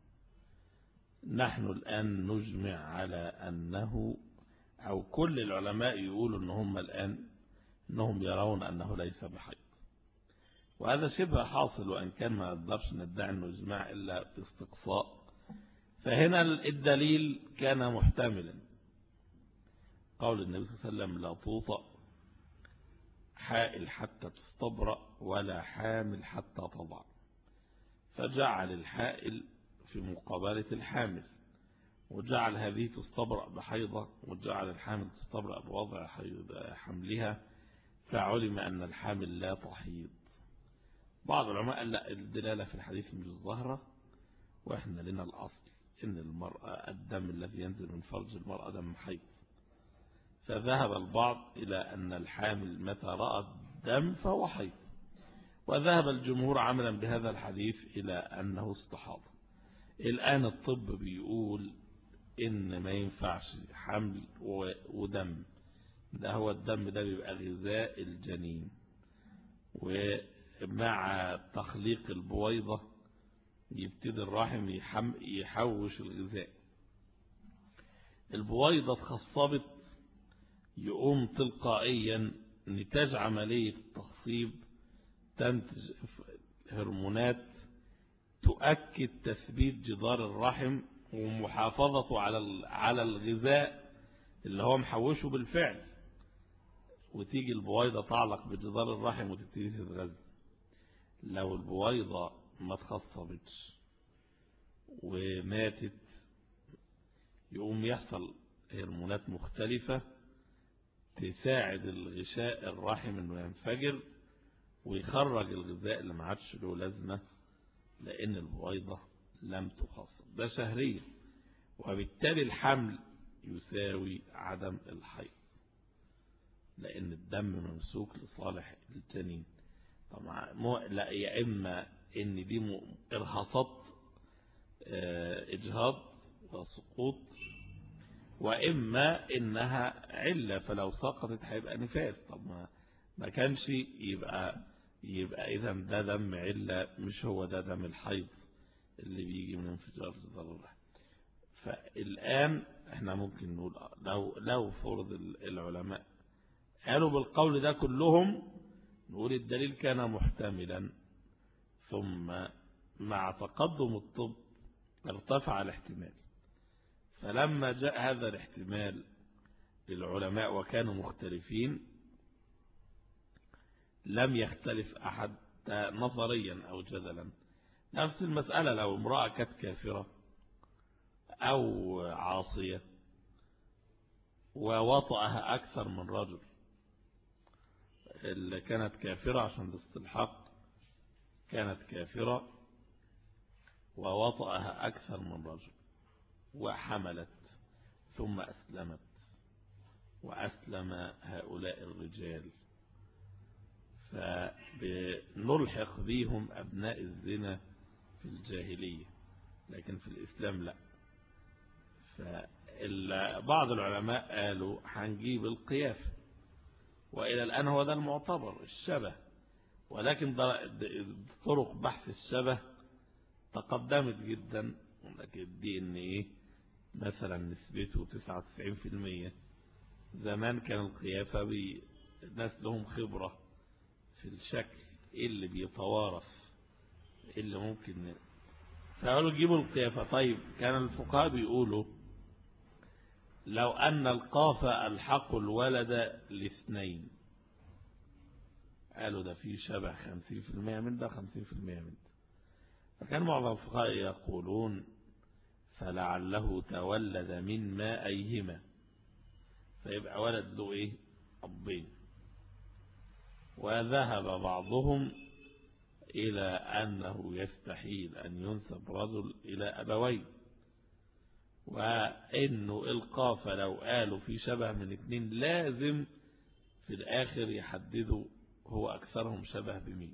نحن الآن نجمع على أنه، أو كل العلماء يقولوا أنهم الآن أنهم يرون أنه ليس بحيض، وهذا شبه حاصل، وأن كان ما نقدرش ندعي أنه إجماع إلا باستقصاء. فهنا الدليل كان محتملا، قول النبي صلى الله عليه وسلم: لا توطأ حائل حتى تستبرأ ولا حامل حتى تضع، فجعل الحائل في مقابلة الحامل، وجعل هذه تستبرأ بحيضة، وجعل الحامل تستبرأ بوضع حملها، فعلم أن الحامل لا تحيض. بعض العلماء قال لا، الدلالة في الحديث مش ظاهرة، وإحنا لنا الأصل إن المرأة الدم الذي ينزل من فرج المرأة دم حيض. فذهب البعض إلى أن الحامل متى رأى الدم فهو حيض، وذهب الجمهور عملا بهذا الحديث إلى أنه استحاضة. الآن الطب بيقول إن ما ينفعش حمل ودم، ده هو الدم ده بيبقى غذاء الجنين، ومع تخليق البويضة يبتدي الرحم يحوش الغذاء. البويضة اتخصبت، يقوم تلقائيا نتاج عملية التخصيب تنتج هرمونات تؤكد تثبيت جدار الرحم ومحافظته على على الغذاء اللي هو محوشه بالفعل، وتيجي البويضة تعلق بجدار الرحم وتبتدي تتغذى. لو البويضة ما اتخصبتش وماتت، يقوم يحصل هرمونات مختلفة تساعد الغشاء الرحم انه ينفجر ويخرج الغذاء اللي ما عادش له لازمة، لان البويضة لم تخصب. ده شهريا، وبالتالي الحمل يساوي عدم الحيض، لان الدم ممسوك لصالح الجنين. طبعا لا، يا اما ان دي ارهاصات اجهاض وسقوط، واما انها علة، فلو سقطت هيبقى نفاس. طب ما ما كانش يبقى يبقى اذا ده دم علة، مش هو ده دم الحيض اللي بيجي من انفجار جدار الرحم. فالان احنا ممكن نقول لو لو فرض العلماء قالوا بالقول ده كلهم، نقول الدليل كان محتملا، ثم مع تقدم الطب ارتفع الاحتمال. فلما جاء هذا الاحتمال للعلماء وكانوا مختلفين، لم يختلف أحد نظريا أو جدلا. نفس المسألة لو امرأة كانت كافرة أو عاصية ووطأها أكثر من رجل، اللي كانت كافرة عشان الاستلحاق كانت كافرة ووطأها أكثر من رجل وحملت ثم أسلمت وأسلم هؤلاء الرجال، فنلحق بهم أبناء الزنا في الجاهلية، لكن في الإسلام لا. فبعض العلماء قالوا هنجيب القياس، وإلى الآن هو ده المعتبر الشبه، ولكن طرق بحث الشبه تقدمت جدا. لكن الدي ان ايه مثلا نسبته تسعة وتسعين بالمئة، زمان كان القيافة ناس لهم خبرة في الشكل، ايه اللي بيتوارث، ايه اللي ممكن، فقالوا جيبوا القيافة. طيب كان الفقهاء بيقولوا لو أن القافة الحق الولد لاثنين، قالوا ده فيه شبه خمسين بالمئة من ده خمسين بالمئة من ده. فكان معظم الفقهاء يقولون فلعله تولد من مائيهما، فيبقى ولد له ايه أبين. وذهب بعضهم إلى أنه يستحيل أن ينسب رجل إلى أبوين، وإنه القافة لو قالوا في شبه من اثنين لازم في الآخر يحددوا هو أكثرهم شبه بمين.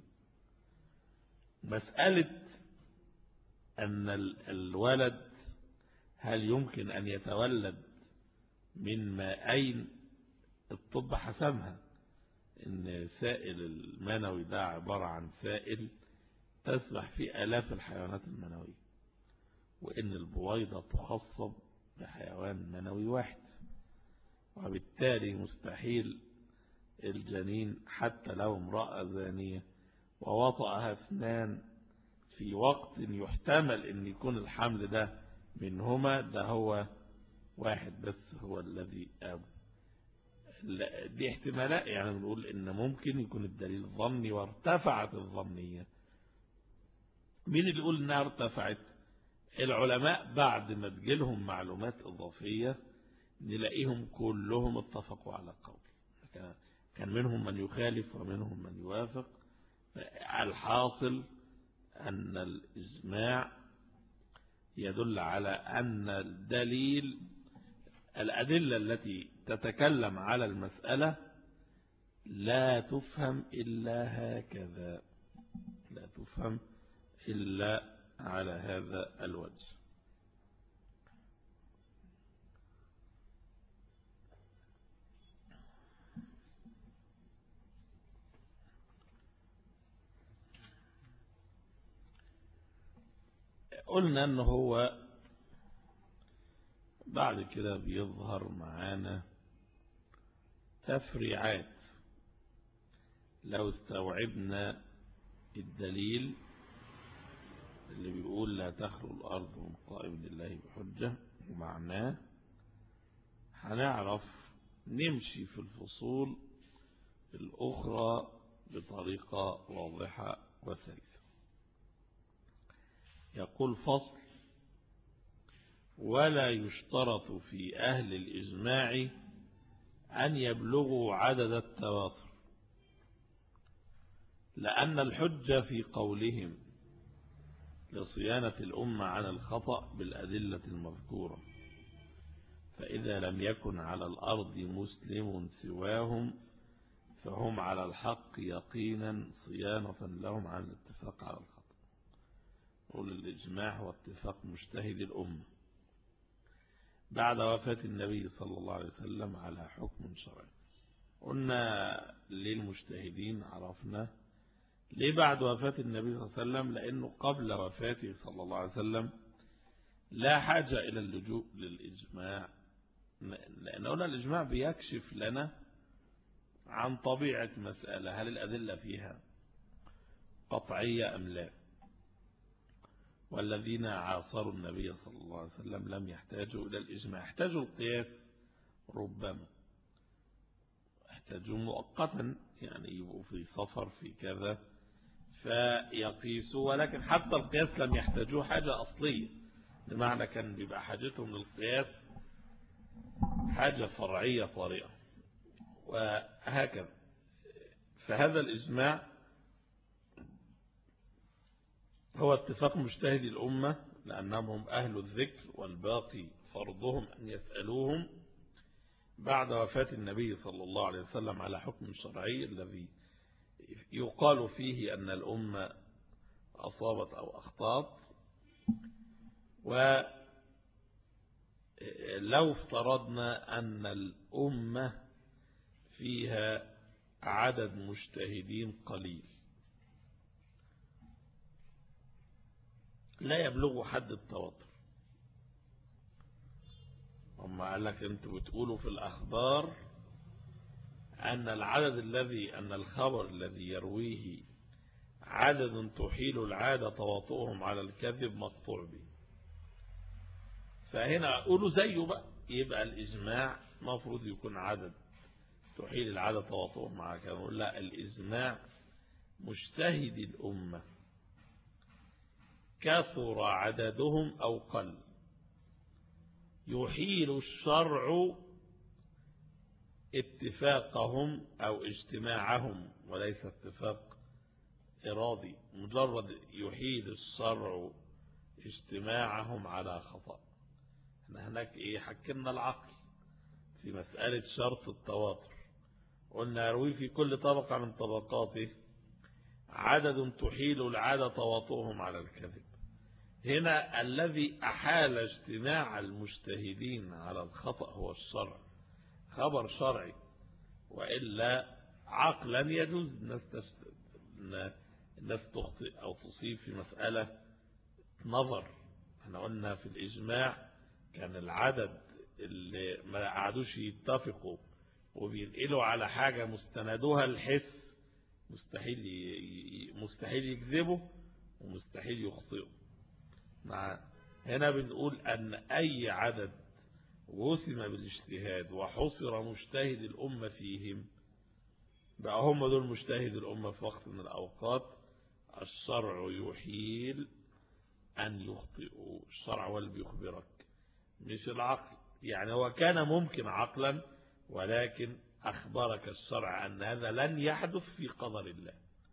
مسألة أن الولد هل يمكن أن يتولد من مائين، الطب حسمها إن سائل المنوي ده عبارة عن سائل تسبح في آلاف الحيوانات المنوية، وإن البويضة تخصب بحيوان منوي واحد، وبالتالي مستحيل الجنين حتى لو امرأة زانية ووطأها اثنان في وقت يحتمل أن يكون الحمل ده منهما، ده هو واحد بس هو الذي أب. دي احتمالات، يعني بنقول إن ممكن يكون الدليل ظني وارتفعت الظنية. مين اللي يقول إنها ارتفعت؟ العلماء بعد ما تجيلهم معلومات إضافية نلاقيهم كلهم اتفقوا على قول، كان منهم من يخالف ومنهم من يوافق. الحاصل أن الإجماع يدل على أن الدليل الأدلة التي تتكلم على المسألة لا تفهم إلا هكذا، لا تفهم إلا على هذا الوجه. قلنا أنه هو بعد كده بيظهر معانا تفريعات. لو استوعبنا الدليل اللي بيقول لا تخلو الأرض من قائم لله بحجة ومعناه، هنعرف نمشي في الفصول الأخرى بطريقة واضحة وسلسة. يقول فصل: ولا يشترط في أهل الإجماع أن يبلغوا عدد التواتر، لأن الحجة في قولهم لصيانة الأمة عن الخطأ بالأدلة المذكورة، فإذا لم يكن على الأرض مسلم سواهم فهم على الحق يقينا صيانة لهم عن الاتفاق على الخطأ. قول الإجماع هو اتفاق مجتهد الأمة بعد وفاة النبي صلى الله عليه وسلم على حكم شرعي. قلنا للمجتهدين، عرفنا ليه بعد وفاة النبي صلى الله عليه وسلم، لأنه قبل وفاته صلى الله عليه وسلم لا حاجة إلى اللجوء للإجماع، لأن قلنا الإجماع بيكشف لنا عن طبيعة مسألة، هل الأدلة فيها قطعية أم لا. والذين عاصروا النبي صلى الله عليه وسلم لم يحتاجوا إلى الإجماع، احتاجوا القياس، ربما احتاجوا مؤقتا، يعني يبقوا في سفر في كذا فيقيسوا، ولكن حتى القياس لم يحتاجوه حاجة أصلية، بمعنى كان بيبقى حاجتهم للقياس حاجة فرعية طارئة وهكذا. فهذا الإجماع هو اتفاق مجتهد الأمة، لأنهم هم أهل الذكر والباقي فرضهم أن يسألوهم بعد وفاة النبي صلى الله عليه وسلم على حكم شرعي الذي يقال فيه أن الأمة أصابت أو أخطأت. ولو افترضنا أن الأمة فيها عدد مجتهدين قليل لا يبلغ حد التواتر، هم قال لك انتوا بتقولوا في الأخبار أن العدد الذي أن الخبر الذي يرويه عدد تحيل العادة تواطؤهم على الكذب مقطوع به، فهنا قولوا زيه بقى، يبقى الإجماع مفروض يكون عدد تحيل العادة تواطؤهم على الكذب. نقول لا، الإجماع مجتهد الأمة كثر عددهم أو قل، يحيل الشرع اتفاقهم أو اجتماعهم، وليس اتفاق إرادي، مجرد يحيل الشرع اجتماعهم على خطأ. احنا هناك ايه حكمنا العقل في مسألة شرط التواتر، قلنا يروي في كل طبقة من طبقاته عدد تحيل العادة تواطؤهم على الكذب. هنا الذي أحال اجتماع المجتهدين على الخطأ هو الشرع، خبر شرعي، وإلا عقلا يجوز الناس تخطئ أو تصيب في مسألة نظر. احنا قلنا في الإجماع كان العدد اللي ما قعدوش يتفقوا وبينقلوا على حاجة مستندوها الحس مستحيل مستحيل يكذبوا ومستحيل يخطئوا. مع هنا بنقول أن أي عدد وسم بالاجتهاد وحصر مجتهد الأمة فيهم بقى هم دول مجتهد الأمة في وقت من الأوقات، الشرع يحيل أن يخطئوا. الشرع هو اللي بيخبرك مش العقل. يعني هو كان ممكن عقلا، ولكن أخبرك الشرع أن هذا لن يحدث في قدر الله.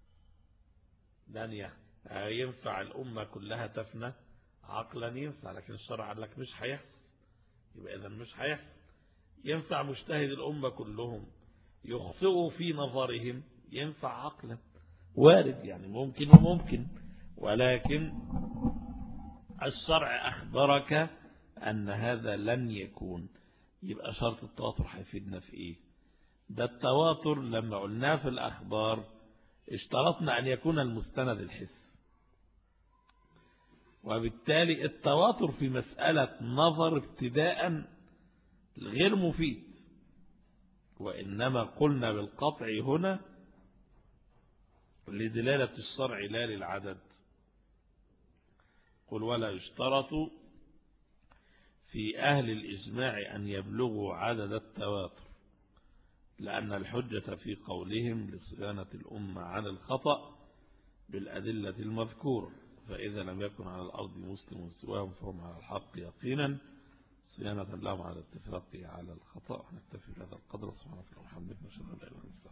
لن يحدث. ينفع الأمة كلها تفنى عقلا ينفع، لكن الشرع قال لك مش هيحصل، يبقى إذا مش هيحصل. ينفع مجتهد الأمة كلهم يخطئوا في نظرهم ينفع عقلا، وارد يعني ممكن وممكن، ولكن الشرع أخبرك أن هذا لن يكون. يبقى شرط التواتر هيفيدنا في إيه؟ ده التواتر لما قلناه في الأخبار اشترطنا أن يكون المستند الحس، وبالتالي التواتر في مسألة نظر ابتداء غير مفيد، وإنما قلنا بالقطع هنا لدلالة الشرع لا للعدد. قل ولا يشترط في أهل الإجماع أن يبلغوا عدد التواتر، لأن الحجة في قولهم لصيانة الأمة عن الخطأ بالأدلة المذكورة، فإذا لم يكن على الأرض مسلم سواهم فهم على الحق يقينا صيانة لهم على اتفاقه على الخطأ. نكتفي بهذا القدر. سبحانك اللهم وبحمدك نشهد أن لا إله إلا أنت